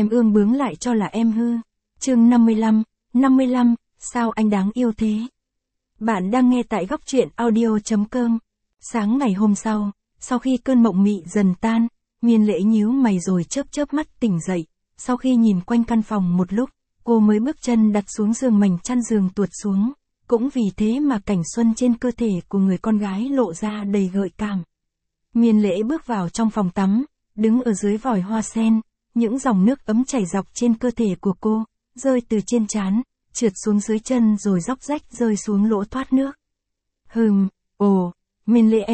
em ương bướng lại cho là em hư. Chương 55, sao anh đáng yêu thế? Bạn đang nghe tại góc truyện audio.com. Sáng ngày hôm sau khi cơn mộng mị dần tan, Miên Lễ nhíu mày rồi chớp mắt tỉnh dậy. Sau khi nhìn quanh căn phòng một lúc, cô mới bước chân đặt xuống giường, mảnh chăn giường tuột xuống. Cũng vì thế mà cảnh xuân trên cơ thể của người con gái lộ ra đầy gợi cảm. Miên Lễ bước vào trong phòng tắm, đứng ở dưới vòi hoa sen, những dòng nước ấm chảy dọc trên cơ thể của cô, rơi từ trên trán, trượt xuống dưới chân rồi róc rách rơi xuống lỗ thoát nước. Miên Lễ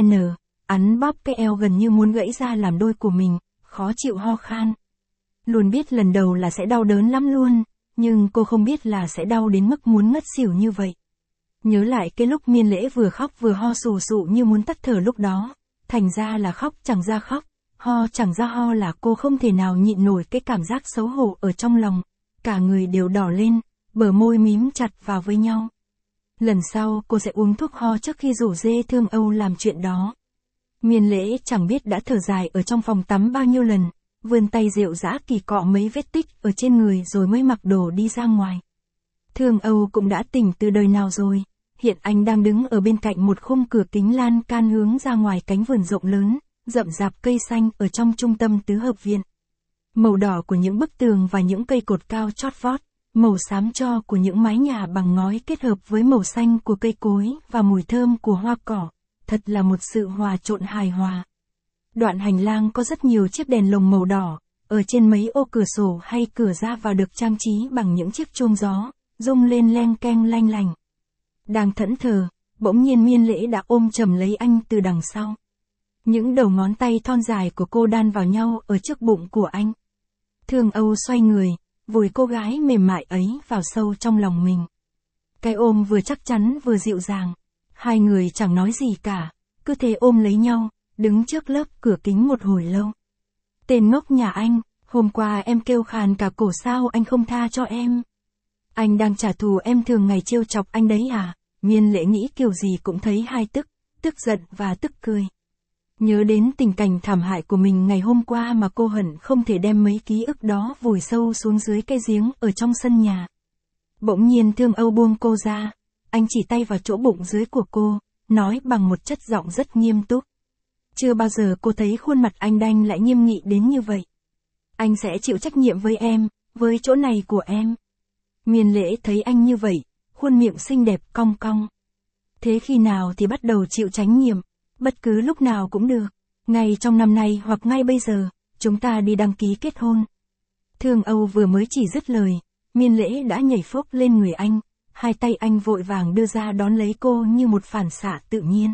ắn bóp cái eo gần như muốn gãy ra làm đôi của mình, khó chịu ho khan. Luôn biết lần đầu là sẽ đau đớn lắm luôn, nhưng cô không biết là sẽ đau đến mức muốn ngất xỉu như vậy. Nhớ lại cái lúc Miên Lễ vừa khóc vừa ho sù sụ như muốn tắt thở lúc đó, thành ra là khóc chẳng ra khóc, ho chẳng ra ho, là cô không thể nào nhịn nổi cái cảm giác xấu hổ ở trong lòng, cả người đều đỏ lên, bờ môi mím chặt vào với nhau. Lần sau cô sẽ uống thuốc ho trước khi rủ dê Thương Âu làm chuyện đó. Miên Lễ chẳng biết đã thở dài ở trong phòng tắm bao nhiêu lần, vươn tay dịu dã kỳ cọ mấy vết tích ở trên người rồi mới mặc đồ đi ra ngoài. Thương Âu cũng đã tỉnh từ đời nào rồi, hiện anh đang đứng ở bên cạnh một khung cửa kính lan can hướng ra ngoài cánh vườn rộng lớn, rậm rạp cây xanh ở trong trung tâm tứ hợp viện. Màu đỏ của những bức tường và những cây cột cao chót vót, màu xám tro của những mái nhà bằng ngói kết hợp với màu xanh của cây cối và mùi thơm của hoa cỏ, thật là một sự hòa trộn hài hòa. Đoạn hành lang có rất nhiều chiếc đèn lồng màu đỏ, ở trên mấy ô cửa sổ hay cửa ra vào được trang trí bằng những chiếc chuông gió, rung lên leng keng lanh lành. Đang thẫn thờ, bỗng nhiên Miên Lễ đã ôm chầm lấy anh từ đằng sau. Những đầu ngón tay thon dài của cô đan vào nhau ở trước bụng của anh. Thương Âu xoay người, vùi cô gái mềm mại ấy vào sâu trong lòng mình. Cái ôm vừa chắc chắn vừa dịu dàng. Hai người chẳng nói gì cả, cứ thế ôm lấy nhau, đứng trước lớp cửa kính một hồi lâu. Tên ngốc nhà anh, hôm qua em kêu khàn cả cổ sao anh không tha cho em? Anh đang trả thù em thường ngày trêu chọc anh đấy à? Miên Lễ nghĩ kiểu gì cũng thấy hai tức giận và tức cười. Nhớ đến tình cảnh thảm hại của mình ngày hôm qua mà cô hận không thể đem mấy ký ức đó vùi sâu xuống dưới cái giếng ở trong sân nhà. Bỗng nhiên Thương Âu buông cô ra, anh chỉ tay vào chỗ bụng dưới của cô, nói bằng một chất giọng rất nghiêm túc. Chưa bao giờ cô thấy khuôn mặt anh đanh lại nghiêm nghị đến như vậy. Anh sẽ chịu trách nhiệm với em, với chỗ này của em. Miên Lễ thấy anh như vậy, khuôn miệng xinh đẹp cong cong. Thế khi nào thì bắt đầu chịu trách nhiệm? Bất cứ lúc nào cũng được, ngay trong năm nay hoặc ngay bây giờ, chúng ta đi đăng ký kết hôn. Thương Âu vừa mới chỉ dứt lời, Miên Lễ đã nhảy phốc lên người anh, hai tay anh vội vàng đưa ra đón lấy cô như một phản xạ tự nhiên.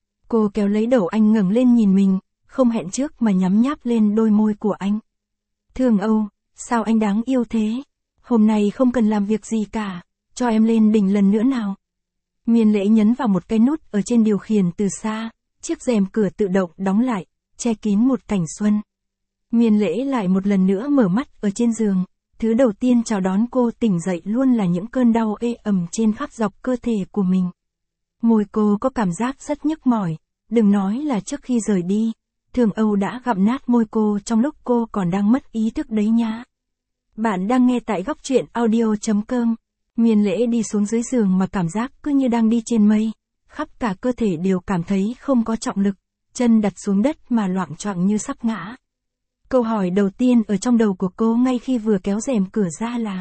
Cô kéo lấy đầu anh ngẩng lên nhìn mình, không hẹn trước mà nhắm nháp lên đôi môi của anh. Thương Âu, sao anh đáng yêu thế? Hôm nay không cần làm việc gì cả, cho em lên đỉnh lần nữa nào. Miên Lễ nhấn vào một cái nút ở trên điều khiển từ xa, chiếc rèm cửa tự động đóng lại, che kín một cảnh xuân. Miên Lễ lại một lần nữa mở mắt ở trên giường, thứ đầu tiên chào đón cô tỉnh dậy luôn là những cơn đau ê ẩm trên khắp dọc cơ thể của mình. Môi cô có cảm giác rất nhức mỏi, đừng nói là trước khi rời đi, Thương Âu đã gặm nát môi cô trong lúc cô còn đang mất ý thức đấy nhá. Bạn đang nghe tại góc truyện audio.com. Miên Lễ đi xuống dưới giường mà cảm giác cứ như đang đi trên mây, khắp cả cơ thể đều cảm thấy không có trọng lực, chân đặt xuống đất mà loạng choạng như sắp ngã. Câu hỏi đầu tiên ở trong đầu của cô ngay khi vừa kéo rèm cửa ra là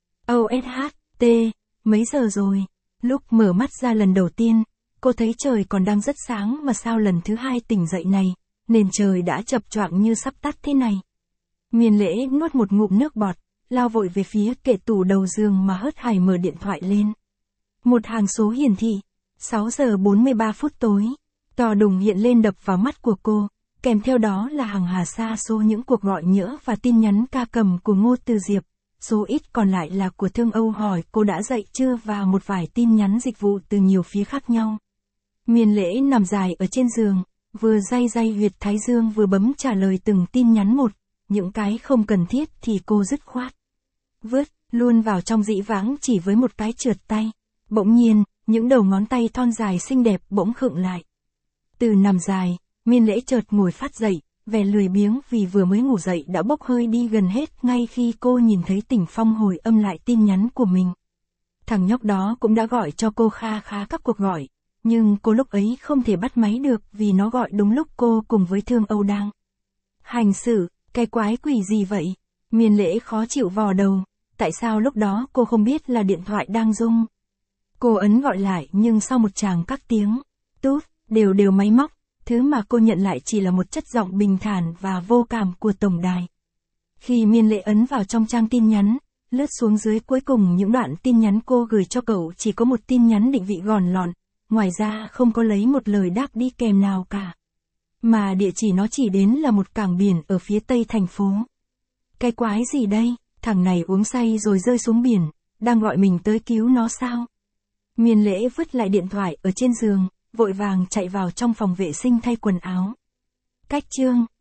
OSHT, mấy giờ rồi? Lúc mở mắt ra lần đầu tiên, cô thấy trời còn đang rất sáng mà sao lần thứ hai tỉnh dậy này, nền trời đã chập choạng như sắp tắt thế này. Miên Lễ nuốt một ngụm nước bọt, lao vội về phía kệ tủ đầu giường mà hớt hải mở điện thoại lên. Một hàng số hiển thị, 6 giờ 43 phút tối, to đùng hiện lên đập vào mắt của cô, kèm theo đó là hàng hà sa số những cuộc gọi nhỡ và tin nhắn ca cầm của Ngô Từ Diệp, số ít còn lại là của Thương Âu hỏi cô đã dậy chưa và một vài tin nhắn dịch vụ từ nhiều phía khác nhau. Miên Lễ nằm dài ở trên giường, vừa day huyệt thái dương vừa bấm trả lời từng tin nhắn một, những cái không cần thiết thì cô dứt khoát vứt luôn vào trong dĩ vãng chỉ với một cái trượt tay. Bỗng nhiên, những đầu ngón tay thon dài xinh đẹp bỗng khựng lại. Từ nằm dài, Miên Lễ chợt ngồi phát dậy, vẻ lười biếng vì vừa mới ngủ dậy đã bốc hơi đi gần hết ngay khi cô nhìn thấy Tỉnh Phong hồi âm lại tin nhắn của mình. Thằng nhóc đó cũng đã gọi cho cô kha khá các cuộc gọi, nhưng cô lúc ấy không thể bắt máy được vì nó gọi đúng lúc cô cùng với Thương Âu đang hành xử. Cái quái quỷ gì vậy? Miên Lễ khó chịu vò đầu, tại sao lúc đó cô không biết là điện thoại đang rung? Cô ấn gọi lại nhưng sau một tràng các tiếng tút, đều máy móc, thứ mà cô nhận lại chỉ là một chất giọng bình thản và vô cảm của tổng đài. Khi Miên Lễ ấn vào trong trang tin nhắn, lướt xuống dưới cuối cùng những đoạn tin nhắn cô gửi cho cậu chỉ có một tin nhắn định vị gọn lọn, ngoài ra không có lấy một lời đáp đi kèm nào cả. Mà địa chỉ nó chỉ đến là một cảng biển ở phía tây thành phố. Cái quái gì đây, thằng này uống say rồi rơi xuống biển, đang gọi mình tới cứu nó sao? Miên Lễ vứt lại điện thoại ở trên giường, vội vàng chạy vào trong phòng vệ sinh thay quần áo. Cách chương